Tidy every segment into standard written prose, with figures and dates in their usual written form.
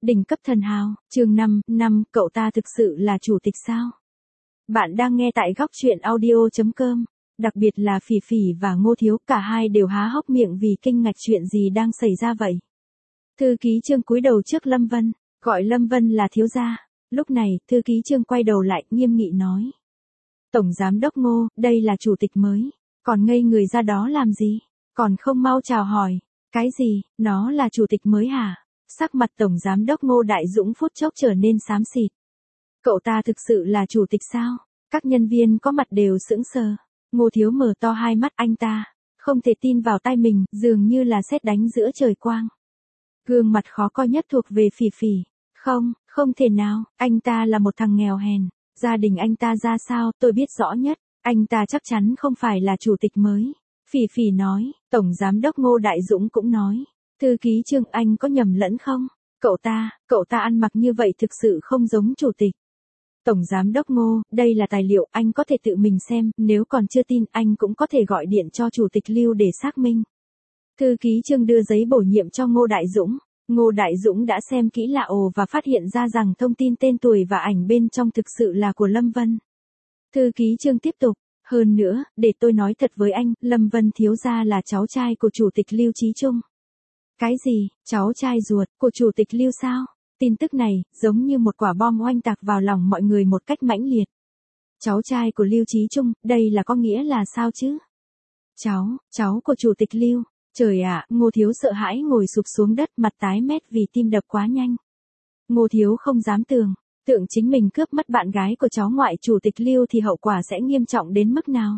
Đỉnh cấp thần hào, chương 5, cậu ta thực sự là chủ tịch sao? Bạn đang nghe tại góc truyện audio.com. Đặc biệt là Phỉ Phỉ và Ngô Thiếu, cả hai đều há hốc miệng vì kinh ngạc chuyện gì đang xảy ra vậy. Thư ký Trương cúi đầu trước Lâm Vân, gọi Lâm Vân là thiếu gia. Lúc này, thư ký Trương quay đầu lại, nghiêm nghị nói. Tổng giám đốc Ngô, đây là chủ tịch mới. Còn ngây người ra đó làm gì? Còn không mau chào hỏi. Cái gì, nó là chủ tịch mới hả? Sắc mặt Tổng Giám đốc Ngô Đại Dũng phút chốc trở nên xám xịt. Cậu ta thực sự là chủ tịch sao? Các nhân viên có mặt đều sững sờ. Ngô Thiếu mở to hai mắt anh ta, không thể tin vào tai mình, dường như là sét đánh giữa trời quang. Gương mặt khó coi nhất thuộc về Phỉ Phỉ. Không thể nào, anh ta là một thằng nghèo hèn. Gia đình anh ta ra sao, tôi biết rõ nhất. Anh ta chắc chắn không phải là chủ tịch mới. Phỉ Phỉ nói, Tổng Giám đốc Ngô Đại Dũng cũng nói. Thư ký Trương, anh có nhầm lẫn không? Cậu ta ăn mặc như vậy thực sự không giống chủ tịch. Tổng Giám đốc Ngô, đây là tài liệu, anh có thể tự mình xem, nếu còn chưa tin anh cũng có thể gọi điện cho chủ tịch Lưu để xác minh. Thư ký Trương đưa giấy bổ nhiệm cho Ngô Đại Dũng. Ngô Đại Dũng đã xem kỹ lại và phát hiện ra rằng thông tin tên tuổi và ảnh bên trong thực sự là của Lâm Vân. Thư ký Trương tiếp tục. Hơn nữa, để tôi nói thật với anh, Lâm Vân thiếu gia là cháu trai của chủ tịch Lưu Chí Trung. Cái gì, cháu trai ruột của chủ tịch Lưu sao? Tin tức này, giống như một quả bom oanh tạc vào lòng mọi người một cách mãnh liệt. Cháu trai của Lưu Chí Trung, đây là có nghĩa là sao chứ? Cháu của chủ tịch Lưu. Trời ạ, Ngô Thiếu sợ hãi ngồi sụp xuống đất, mặt tái mét vì tim đập quá nhanh. Ngô Thiếu không dám tưởng chính mình cướp mất bạn gái của cháu ngoại chủ tịch Lưu thì hậu quả sẽ nghiêm trọng đến mức nào.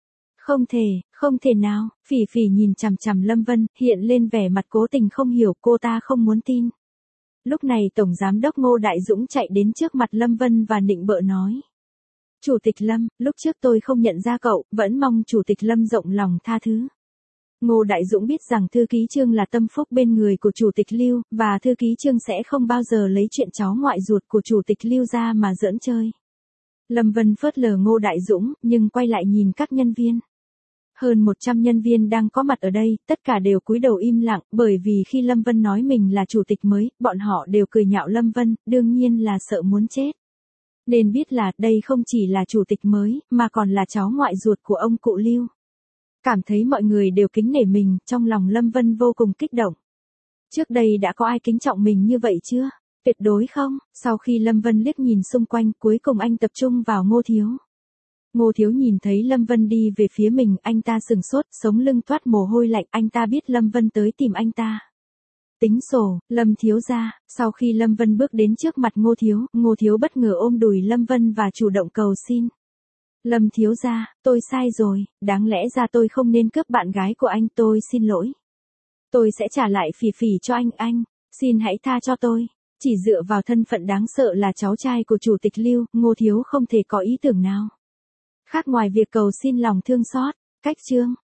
Không thể nào, Phỉ Phỉ nhìn chằm chằm Lâm Vân, hiện lên vẻ mặt cố tình không hiểu, cô ta không muốn tin. Lúc này Tổng Giám đốc Ngô Đại Dũng chạy đến trước mặt Lâm Vân và nịnh bợ nói. Chủ tịch Lâm, lúc trước tôi không nhận ra cậu, vẫn mong chủ tịch Lâm rộng lòng tha thứ. Ngô Đại Dũng biết rằng thư ký Trương là tâm phúc bên người của chủ tịch Lưu, và thư ký Trương sẽ không bao giờ lấy chuyện cháu ngoại ruột của chủ tịch Lưu ra mà giỡn chơi. Lâm Vân phớt lờ Ngô Đại Dũng, nhưng quay lại nhìn các nhân viên. Hơn 100 nhân viên đang có mặt ở đây, tất cả đều cúi đầu im lặng, bởi vì khi Lâm Vân nói mình là chủ tịch mới, bọn họ đều cười nhạo Lâm Vân, đương nhiên là sợ muốn chết. Nên biết là, đây không chỉ là chủ tịch mới, mà còn là cháu ngoại ruột của ông cụ Lưu. Cảm thấy mọi người đều kính nể mình, trong lòng Lâm Vân vô cùng kích động. Trước đây đã có ai kính trọng mình như vậy chưa? Tuyệt đối không. Sau khi Lâm Vân liếc nhìn xung quanh, cuối cùng anh tập trung vào Ngô Thiếu. Ngô Thiếu nhìn thấy Lâm Vân đi về phía mình, anh ta sừng sốt, sống lưng toát mồ hôi lạnh, anh ta biết Lâm Vân tới tìm anh ta. Tính sổ, Lâm thiếu gia. Sau khi Lâm Vân bước đến trước mặt Ngô Thiếu bất ngờ ôm đùi Lâm Vân và chủ động cầu xin. Lâm thiếu gia, tôi sai rồi, đáng lẽ ra tôi không nên cướp bạn gái của anh, tôi xin lỗi. Tôi sẽ trả lại Phỉ Phỉ cho anh, xin hãy tha cho tôi. Chỉ dựa vào thân phận đáng sợ là cháu trai của chủ tịch Lưu, Ngô Thiếu không thể có ý tưởng nào khác ngoài việc cầu xin lòng thương xót. Cách Trương,